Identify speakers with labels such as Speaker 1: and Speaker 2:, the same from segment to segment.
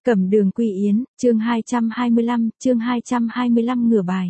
Speaker 1: Cẩm Đường Quy Yến, chương 225 ngửa bài.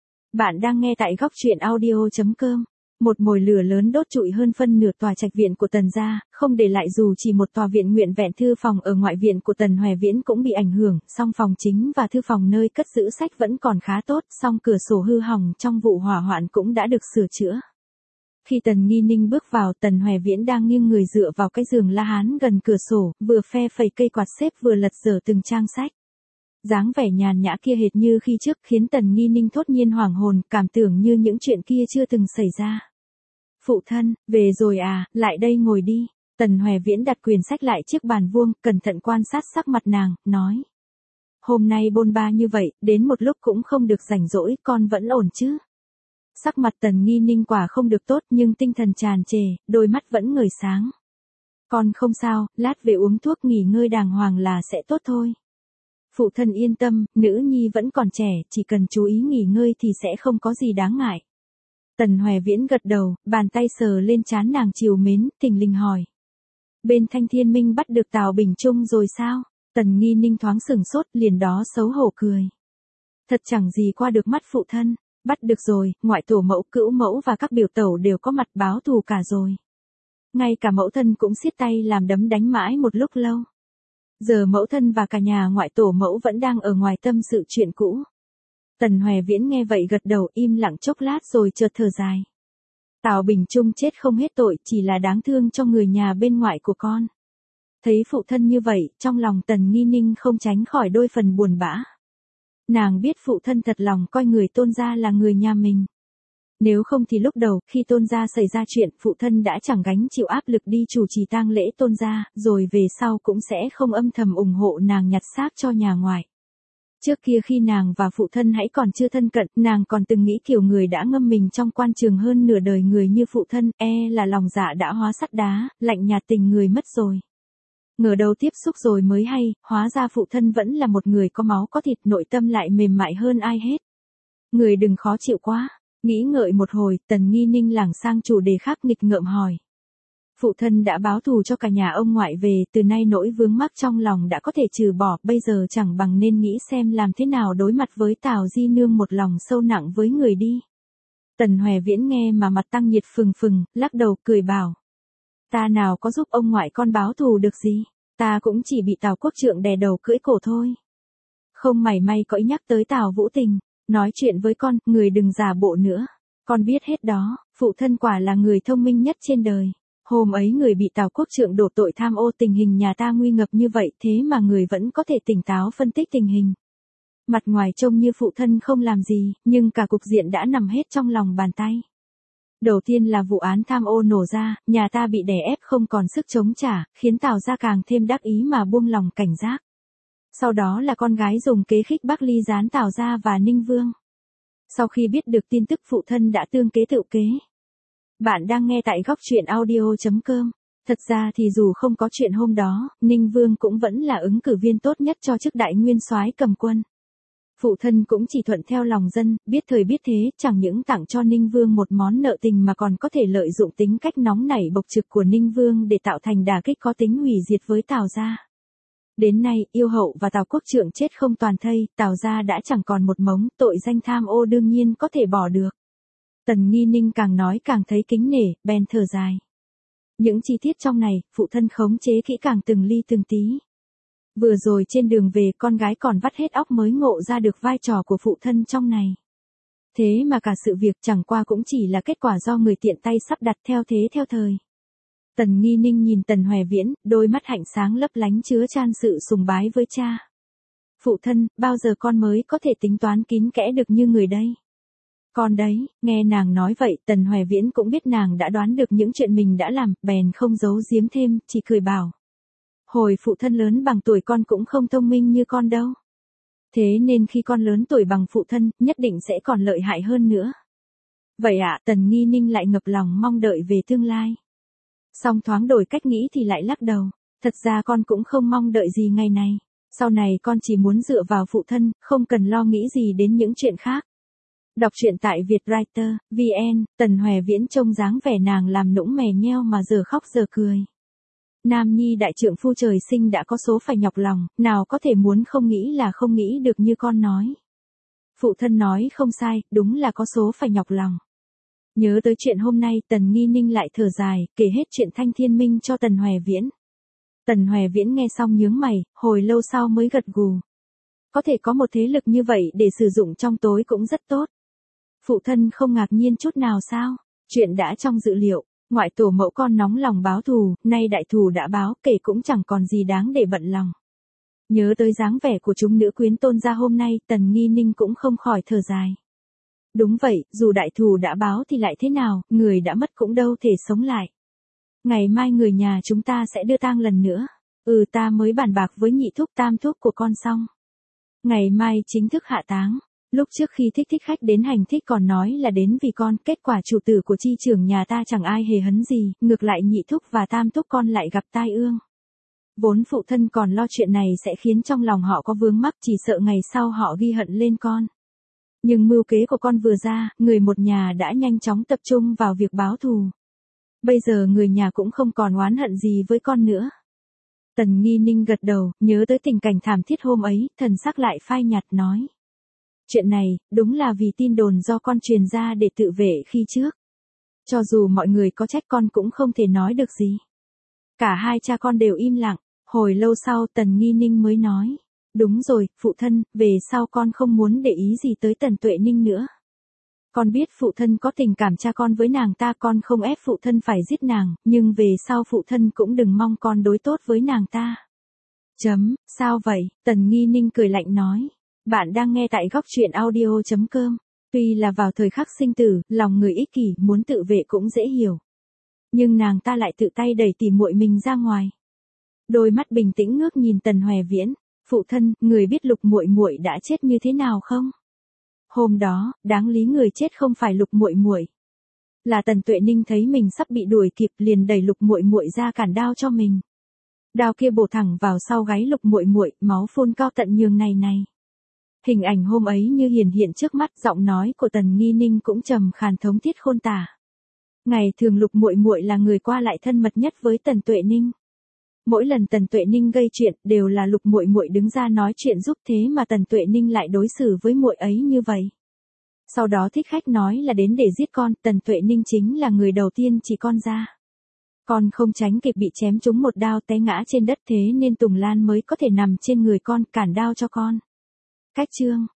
Speaker 1: Bạn đang nghe tại góc truyện audio.com. Một mồi lửa lớn đốt trụi hơn phân nửa tòa trạch viện của Tần gia, không để lại dù chỉ một tòa viện nguyện vẹn. Thư phòng ở ngoại viện của Tần Hoè Viễn cũng bị ảnh hưởng, song phòng chính và thư phòng nơi cất giữ sách vẫn còn khá tốt, song cửa sổ hư hỏng trong vụ hỏa hoạn cũng đã được sửa chữa. Khi Tần Nghi Ninh bước vào, Tần Hoè Viễn đang nghiêng người dựa vào cái giường la hán gần cửa sổ, vừa phe phẩy cây quạt xếp vừa lật dở từng trang sách. Dáng vẻ nhàn nhã kia hệt như khi trước khiến Tần Nghi Ninh thốt nhiên hoảng hồn, cảm tưởng như những chuyện kia chưa từng xảy ra. Phụ thân, về rồi à, lại đây ngồi đi. Tần Hoè Viễn đặt quyển sách lại chiếc bàn vuông, cẩn thận quan sát sắc mặt nàng, nói. Hôm nay bôn ba như vậy, đến một lúc cũng không được rảnh rỗi, con vẫn ổn chứ? Sắc mặt Tần Nghi Ninh quả không được tốt nhưng tinh thần tràn trề, đôi mắt vẫn ngời sáng. Con không sao, lát về uống thuốc nghỉ ngơi đàng hoàng là sẽ tốt thôi. Phụ thân yên tâm, nữ nhi vẫn còn trẻ, chỉ cần chú ý nghỉ ngơi thì sẽ không có gì đáng ngại. Tần Hoè Viễn gật đầu, bàn tay sờ lên trán nàng trìu mến, thình lình hỏi. Bên Thanh Thiên Minh bắt được Tào Bình Trung rồi sao? Tần Nghi Ninh thoáng sửng sốt, liền đó xấu hổ cười. Thật chẳng gì qua được mắt phụ thân. Bắt được rồi, ngoại tổ mẫu, cữu mẫu và các biểu tẩu đều có mặt báo thù cả rồi. Ngay cả mẫu thân cũng siết tay làm đấm đánh mãi một lúc lâu. Giờ mẫu thân và cả nhà ngoại tổ mẫu vẫn đang ở ngoài tâm sự chuyện cũ. Tần Hoè Viễn nghe vậy gật đầu, im lặng chốc lát rồi chợt thở dài. Tào Bình Trung chết không hết tội, chỉ là đáng thương cho người nhà bên ngoại của con. Thấy phụ thân như vậy, trong lòng Tần Nghi Ninh không tránh khỏi đôi phần buồn bã. Nàng biết phụ thân thật lòng coi người Tôn gia là người nhà mình. Nếu không thì lúc đầu, khi Tôn gia xảy ra chuyện, phụ thân đã chẳng gánh chịu áp lực đi chủ trì tang lễ Tôn gia, rồi về sau cũng sẽ không âm thầm ủng hộ nàng nhặt xác cho nhà ngoại. Trước kia khi nàng và phụ thân hãy còn chưa thân cận, nàng còn từng nghĩ kiểu người đã ngâm mình trong quan trường hơn nửa đời người như phụ thân, là lòng dạ đã hóa sắt đá, lạnh nhạt tình người mất rồi. Ngờ đầu tiếp xúc rồi mới hay, hóa ra phụ thân vẫn là một người có máu có thịt, nội tâm lại mềm mại hơn ai hết. Người đừng khó chịu quá. Nghĩ ngợi một hồi, Tần Nghi Ninh lảng sang chủ đề khác, nghịch ngợm hỏi. Phụ thân đã báo thù cho cả nhà ông ngoại về, từ nay nỗi vướng mắc trong lòng đã có thể trừ bỏ, bây giờ chẳng bằng nên nghĩ xem làm thế nào đối mặt với Tào Di Nương một lòng sâu nặng với người đi. Tần Hoè Viễn nghe mà mặt tăng nhiệt phừng phừng, lắc đầu cười bảo. Ta nào có giúp ông ngoại con báo thù được gì, ta cũng chỉ bị Tào Quốc Trượng đè đầu cưỡi cổ thôi. Không mảy may có ý nhắc tới Tào Vũ Tình, nói chuyện với con, người đừng giả bộ nữa. Con biết hết đó, phụ thân quả là người thông minh nhất trên đời. Hôm ấy người bị Tào Quốc Trượng đổ tội tham ô, tình hình nhà ta nguy ngập như vậy, thế mà người vẫn có thể tỉnh táo phân tích tình hình. Mặt ngoài trông như phụ thân không làm gì, nhưng cả cục diện đã nằm hết trong lòng bàn tay. Đầu tiên là vụ án tham ô nổ ra, nhà ta bị đè ép không còn sức chống trả, khiến Tào gia càng thêm đắc ý mà buông lòng cảnh giác. Sau đó là con gái dùng kế khích Bắc Ly gián Tào gia và Ninh Vương. Sau khi biết được tin tức, phụ thân đã tương kế tự kế. Bạn đang nghe tại góc truyện audio.com. Thật ra thì dù không có chuyện hôm đó, Ninh Vương cũng vẫn là ứng cử viên tốt nhất cho chức đại nguyên soái cầm quân. Phụ thân cũng chỉ thuận theo lòng dân, biết thời biết thế, chẳng những tặng cho Ninh Vương một món nợ tình mà còn có thể lợi dụng tính cách nóng nảy bộc trực của Ninh Vương để tạo thành đả kích có tính hủy diệt với Tào gia. Đến nay, Yêu Hậu và Tào Quốc Trượng chết không toàn thây, Tào gia đã chẳng còn một mống, tội danh tham ô đương nhiên có thể bỏ được. Tần Nghi Ninh càng nói càng thấy kính nể, bèn thở dài. Những chi tiết trong này, phụ thân khống chế kỹ càng từng ly từng tí. Vừa rồi trên đường về, con gái còn vắt hết óc mới ngộ ra được vai trò của phụ thân trong này. Thế mà cả sự việc chẳng qua cũng chỉ là kết quả do người tiện tay sắp đặt theo thế theo thời. Tần Nghi Ninh nhìn Tần Hoè Viễn, đôi mắt hạnh sáng lấp lánh chứa chan sự sùng bái với cha. Phụ thân, bao giờ con mới có thể tính toán kín kẽ được như người đây? Con đấy, nghe nàng nói vậy, Tần Hoè Viễn cũng biết nàng đã đoán được những chuyện mình đã làm, bèn không giấu giếm thêm, chỉ cười bảo. Hồi phụ thân lớn bằng tuổi con cũng không thông minh như con đâu. Thế nên khi con lớn tuổi bằng phụ thân, nhất định sẽ còn lợi hại hơn nữa. Vậy ạ, Tần Nghi Ninh lại ngập lòng mong đợi về tương lai. Song thoáng đổi cách nghĩ thì lại lắc đầu. Thật ra con cũng không mong đợi gì ngày này. Sau này con chỉ muốn dựa vào phụ thân, không cần lo nghĩ gì đến những chuyện khác. Đọc truyện tại Vietwriter, VN, Tần Hoè Viễn trông dáng vẻ nàng làm nũng mè nheo mà giờ khóc giờ cười. Nam nhi đại trượng phu trời sinh đã có số phải nhọc lòng, nào có thể muốn không nghĩ là không nghĩ được như con nói. Phụ thân nói không sai, đúng là có số phải nhọc lòng. Nhớ tới chuyện hôm nay, Tần Nghi Ninh lại thở dài, kể hết chuyện Thanh Thiên Minh cho Tần Hoè Viễn. Tần Hoè Viễn nghe xong nhướng mày, hồi lâu sau mới gật gù. Có thể có một thế lực như vậy để sử dụng trong tối cũng rất tốt. Phụ thân không ngạc nhiên chút nào sao? Chuyện đã trong dự liệu, ngoại tổ mẫu con nóng lòng báo thù, nay đại thù đã báo, kể cũng chẳng còn gì đáng để bận lòng. Nhớ tới dáng vẻ của chúng nữ quyến tôn gia hôm nay, Tần Nghi Ninh cũng không khỏi thở dài. Đúng vậy, dù đại thù đã báo thì lại thế nào, người đã mất cũng đâu thể sống lại. Ngày mai người nhà chúng ta sẽ đưa tang lần nữa. Ta mới bàn bạc với nhị thúc tam thúc của con xong. Ngày mai chính thức hạ táng. Lúc trước khi thích khách đến hành thích còn nói là đến vì con, kết quả chủ tử của chi trưởng nhà ta chẳng ai hề hấn gì, ngược lại nhị thúc và tam thúc con lại gặp tai ương. Vốn phụ thân còn lo chuyện này sẽ khiến trong lòng họ có vướng mắc, chỉ sợ ngày sau họ ghi hận lên con. Nhưng mưu kế của con vừa ra, người một nhà đã nhanh chóng tập trung vào việc báo thù. Bây giờ người nhà cũng không còn oán hận gì với con nữa. Tần Nghi Ninh gật đầu, nhớ tới tình cảnh thảm thiết hôm ấy, thần sắc lại phai nhạt nói. Chuyện này, đúng là vì tin đồn do con truyền ra để tự vệ khi trước. Cho dù mọi người có trách con cũng không thể nói được gì. Cả hai cha con đều im lặng, hồi lâu sau Tần Nghi Ninh mới nói. Đúng rồi, phụ thân, về sau con không muốn để ý gì tới Tần Tuệ Ninh nữa. Con biết phụ thân có tình cảm cha con với nàng ta, con không ép phụ thân phải giết nàng, nhưng về sau phụ thân cũng đừng mong con đối tốt với nàng ta. Sao vậy? Tần Nghi Ninh cười lạnh nói. Bạn đang nghe tại góc truyện audio.com. Tuy là vào thời khắc sinh tử, lòng người ích kỷ, muốn tự vệ cũng dễ hiểu. Nhưng nàng ta lại tự tay đẩy tỉ muội mình ra ngoài. Đôi mắt bình tĩnh ngước nhìn Tần Hoè Viễn. Phụ thân, người biết Lục muội muội đã chết như thế nào không? Hôm đó, đáng lý người chết không phải Lục muội muội, là Tần Tuệ Ninh thấy mình sắp bị đuổi kịp liền đẩy Lục muội muội ra cản đao cho mình. Đao kia bổ thẳng vào sau gáy Lục muội muội, máu phun cao tận nhường này. Hình ảnh hôm ấy như hiển hiện trước mắt, giọng nói của Tần Nghi Ninh cũng trầm khàn thống thiết khôn tả. Ngày thường Lục muội muội là người qua lại thân mật nhất với Tần Tuệ Ninh. Mỗi lần Tần Tuệ Ninh gây chuyện, đều là Lục muội muội đứng ra nói chuyện giúp, thế mà Tần Tuệ Ninh lại đối xử với muội ấy như vậy. Sau đó thích khách nói là đến để giết con, Tần Tuệ Ninh chính là người đầu tiên chỉ con ra. Con không tránh kịp bị chém trúng một đao té ngã trên đất, thế nên Tùng Lan mới có thể nằm trên người con, cản đao cho con. Cách chương